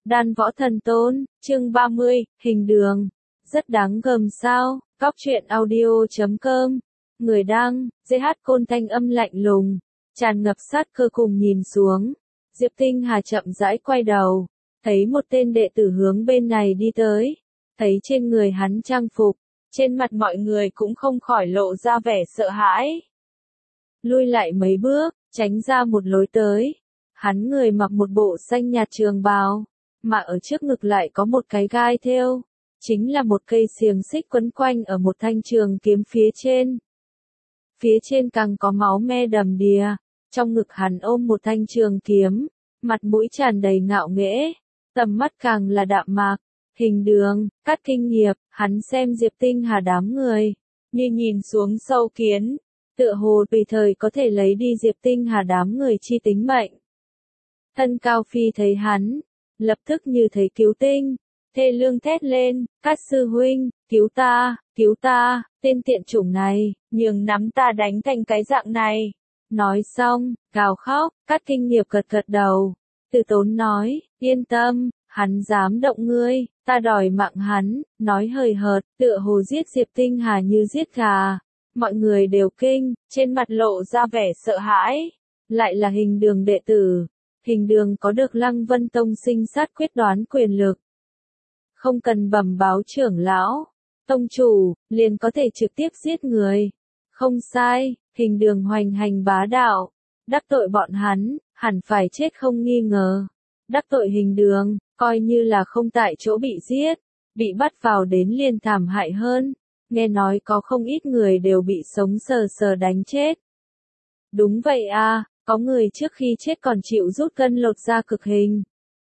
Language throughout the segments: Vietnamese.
Đan Võ Thần Tôn, chương 30, hình đường. Rất đáng gờm sao, Cóc truyện audio.com. Người đăng, GH Côn thanh âm lạnh lùng, tràn ngập sát cơ cùng nhìn xuống. Diệp Tinh Hà chậm rãi quay đầu, thấy một tên đệ tử hướng bên này đi tới. Thấy trên người hắn trang phục, trên mặt mọi người cũng không khỏi lộ ra vẻ sợ hãi. Lui lại mấy bước, tránh ra một lối tới. Hắn người mặc một bộ xanh nhạt trường bào, mà ở trước ngực lại có một cái gai thêu, chính là một cây xiềng xích quấn quanh ở một thanh trường kiếm phía trên. Phía trên càng có máu me đầm đìa, trong ngực hắn ôm một thanh trường kiếm, mặt mũi tràn đầy ngạo nghễ, tầm mắt càng là đạm mạc. Hình đường, Cát Kinh Nghiệp, hắn xem Diệp Tinh Hà đám người, như nhìn xuống sâu kiến, tựa hồ tùy thời có thể lấy đi Diệp Tinh Hà đám người chi tính mệnh. Thân Cao Phi thấy hắn, lập tức như thấy cứu tinh, thê lương thét lên, Cát sư huynh, cứu ta, tên tiện chủng này, nhường nắm ta đánh thành cái dạng này. Nói xong, gào khóc, Cát Kinh Nghiệp gật gật đầu, từ tốn nói, yên tâm, hắn dám động ngươi, ta đòi mạng hắn, nói hời hợt, tựa hồ giết Diệp Tinh Hà như giết gà. Mọi người đều kinh, trên mặt lộ ra vẻ sợ hãi, lại là hình đường đệ tử. Hình đường có được Lăng Vân Tông sinh sát quyết đoán quyền lực. Không cần bẩm báo trưởng lão, tông chủ, liền có thể trực tiếp giết người. Không sai, hình đường hoành hành bá đạo. Đắc tội bọn hắn, hẳn phải chết không nghi ngờ. Đắc tội hình đường, coi như là không tại chỗ bị giết, bị bắt vào đến liền thảm hại hơn. Nghe nói có không ít người đều bị sống sờ sờ đánh chết. Đúng vậy à. Có người trước khi chết còn chịu rút gân lột da cực hình.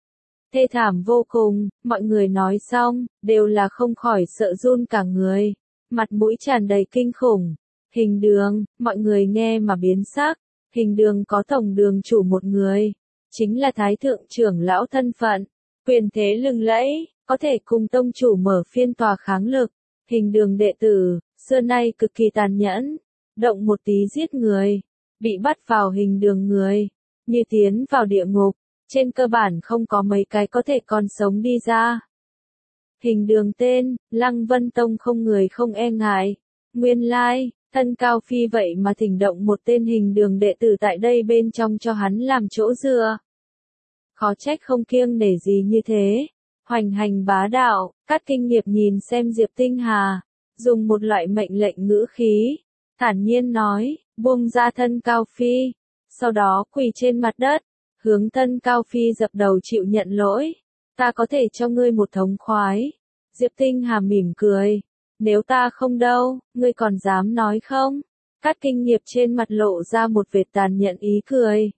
Thê thảm vô cùng, mọi người nói xong, đều là không khỏi sợ run cả người. Mặt mũi tràn đầy kinh khủng. Hình đường, mọi người nghe mà biến sắc. Hình đường có tổng đường chủ một người. Chính là thái thượng trưởng lão thân phận. Quyền thế lừng lẫy, có thể cùng tông chủ mở phiên tòa kháng lực. Hình đường đệ tử, xưa nay cực kỳ tàn nhẫn. Động một tí giết người. Bị bắt vào hình đường người, như tiến vào địa ngục, trên cơ bản không có mấy cái có thể còn sống đi ra. Hình đường tên, Lăng Vân Tông không người không e ngại. Nguyên lai, thân Cao Phi vậy mà thỉnh động một tên hình đường đệ tử tại đây bên trong cho hắn làm chỗ dựa. Khó trách không kiêng nể gì như thế. Hoành hành bá đạo, Cát Kinh Nghiệp nhìn xem Diệp Tinh Hà, dùng một loại mệnh lệnh ngữ khí, thản nhiên nói, buông ra thân Cao Phi, sau đó quỳ trên mặt đất, hướng thân Cao Phi dập đầu chịu nhận lỗi, ta có thể cho ngươi một thống khoái. Diệp Tinh Hà mỉm cười, nếu ta không đâu, ngươi còn dám nói không? Cát Kinh Nghiệp trên mặt lộ ra một vệt tàn nhẫn ý cười.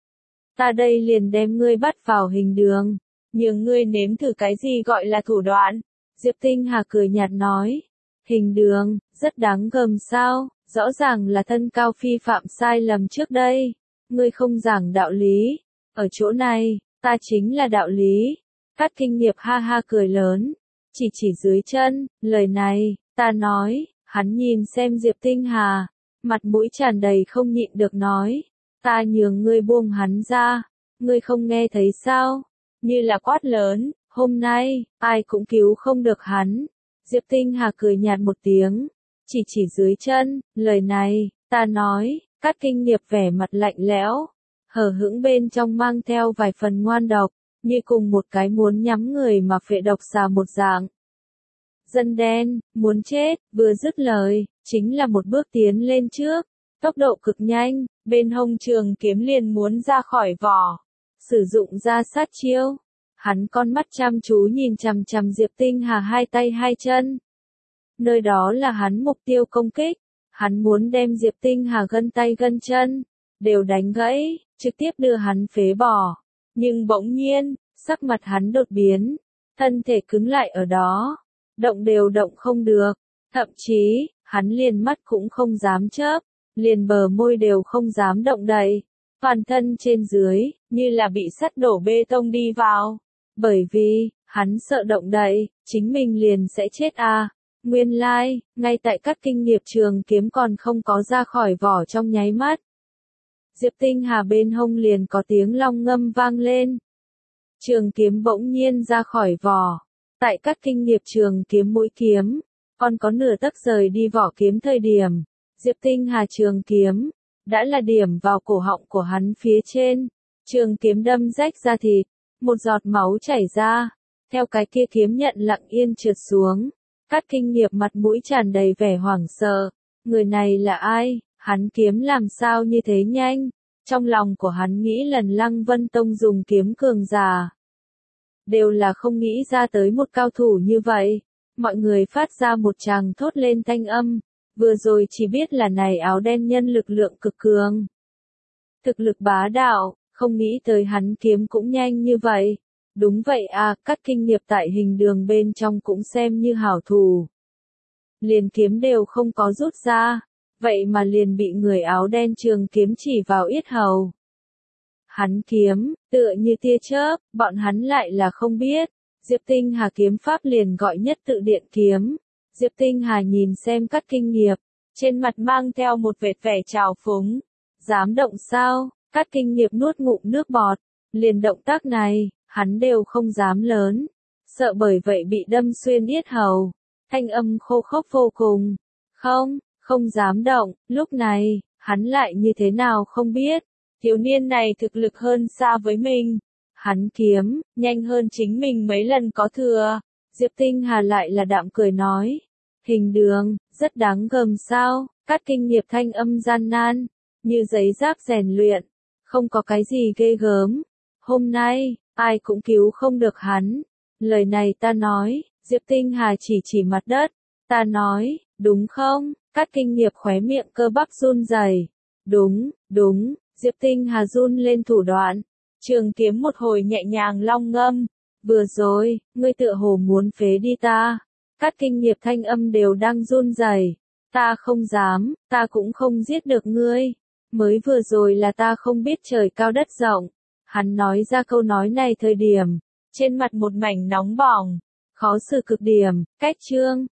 Ta đây liền đem ngươi bắt vào hình đường, nhường ngươi nếm thử cái gì gọi là thủ đoạn. Diệp Tinh Hà cười nhạt nói, hình đường, rất đáng gờm sao? Rõ ràng là thân Cao Phi phạm sai lầm trước đây. Ngươi không giảng đạo lý. Ở chỗ này, ta chính là đạo lý. Cát Kinh Nghiệp ha ha cười lớn. Chỉ dưới chân, lời này, ta nói, hắn nhìn xem Diệp Tinh Hà. Mặt mũi tràn đầy không nhịn được nói. Ta nhường ngươi buông hắn ra. Ngươi không nghe thấy sao? Như là quát lớn, hôm nay, ai cũng cứu không được hắn. Diệp Tinh Hà cười nhạt một tiếng. Chỉ dưới chân, lời này, ta nói, Cát Kinh Nghiệp vẻ mặt lạnh lẽo, hờ hững bên trong mang theo vài phần ngoan độc, như cùng một cái muốn nhắm người mà phệ độc xà một dạng. Dân đen, muốn chết, vừa dứt lời, chính là một bước tiến lên trước, tốc độ cực nhanh, bên hông trường kiếm liền muốn ra khỏi vỏ, sử dụng ra sát chiêu. Hắn con mắt chăm chú nhìn chằm chằm Diệp Tinh Hà hai tay hai chân. Nơi đó là hắn mục tiêu công kích, hắn muốn đem Diệp Tinh Hà gân tay gân chân, đều đánh gãy, trực tiếp đưa hắn phế bỏ. Nhưng bỗng nhiên, sắc mặt hắn đột biến, thân thể cứng lại ở đó, động đều động không được, thậm chí, hắn liền mắt cũng không dám chớp, liền bờ môi đều không dám động đậy, toàn thân trên dưới, như là bị sắt đổ bê tông đi vào, bởi vì, hắn sợ động đậy, chính mình liền sẽ chết à. Nguyên lai, ngay tại các kinh nghiệp trường kiếm còn không có ra khỏi vỏ trong nháy mắt. Diệp Tinh Hà bên hông liền có tiếng long ngâm vang lên. Trường kiếm bỗng nhiên ra khỏi vỏ. Tại Cát Kinh Nghiệp trường kiếm mũi kiếm, còn có nửa tấc rời đi vỏ kiếm thời điểm, Diệp Tinh Hà trường kiếm, đã là điểm vào cổ họng của hắn phía trên. Trường kiếm đâm rách da thịt, một giọt máu chảy ra, theo cái kia kiếm nhận lặng yên trượt xuống. Cát Kinh Nghiệp mặt mũi tràn đầy vẻ hoảng sợ, người này là ai, hắn kiếm làm sao như thế nhanh? Trong lòng của hắn nghĩ lần Lăng Vân Tông dùng kiếm cường giả, đều là không nghĩ ra tới một cao thủ như vậy. Mọi người phát ra một tràng thốt lên thanh âm, vừa rồi chỉ biết là này áo đen nhân lực lượng cực cường. Thực lực bá đạo, không nghĩ tới hắn kiếm cũng nhanh như vậy. Đúng vậy à, Cát Kinh Nghiệp tại hình đường bên trong cũng xem như hảo thủ. Liền kiếm đều không có rút ra, vậy mà liền bị người áo đen trường kiếm chỉ vào yết hầu. Hắn kiếm, tựa như tia chớp, bọn hắn lại là không biết. Diệp Tinh Hà kiếm pháp liền gọi nhất tự điện kiếm. Diệp Tinh Hà nhìn xem Cát Kinh Nghiệp, trên mặt mang theo một vệt vẻ trào phúng. Dám động sao? Cát Kinh Nghiệp nuốt ngụm nước bọt, liền động tác này, hắn đều không dám lớn. Sợ bởi vậy bị đâm xuyên yết hầu, thanh âm khô khốc vô cùng. Không dám động, lúc này, hắn lại như thế nào không biết. Thiếu niên này thực lực hơn xa với mình. Hắn kiếm, nhanh hơn chính mình mấy lần có thừa. Diệp Tinh Hà lại là đạm cười nói. Hình đường, rất đáng gờm sao, Cát Kinh Nghiệp thanh âm gian nan, như giấy giáp rèn luyện, không có cái gì ghê gớm. Hôm nay, ai cũng cứu không được hắn. Lời này ta nói, Diệp Tinh Hà chỉ mặt đất. Ta nói, đúng không? Cát Kinh Nghiệp khóe miệng cơ bắp run rẩy. Đúng, Diệp Tinh Hà run lên thủ đoạn. Trường kiếm một hồi nhẹ nhàng long ngâm. Vừa rồi, ngươi tựa hồ muốn phế đi ta. Cát Kinh Nghiệp thanh âm đều đang run rẩy. Ta không dám, ta cũng không giết được ngươi. Mới vừa rồi là ta không biết trời cao đất rộng. Hắn nói ra câu nói này thời điểm, trên mặt một mảnh nóng bỏng, khó xử cực điểm. Cách chương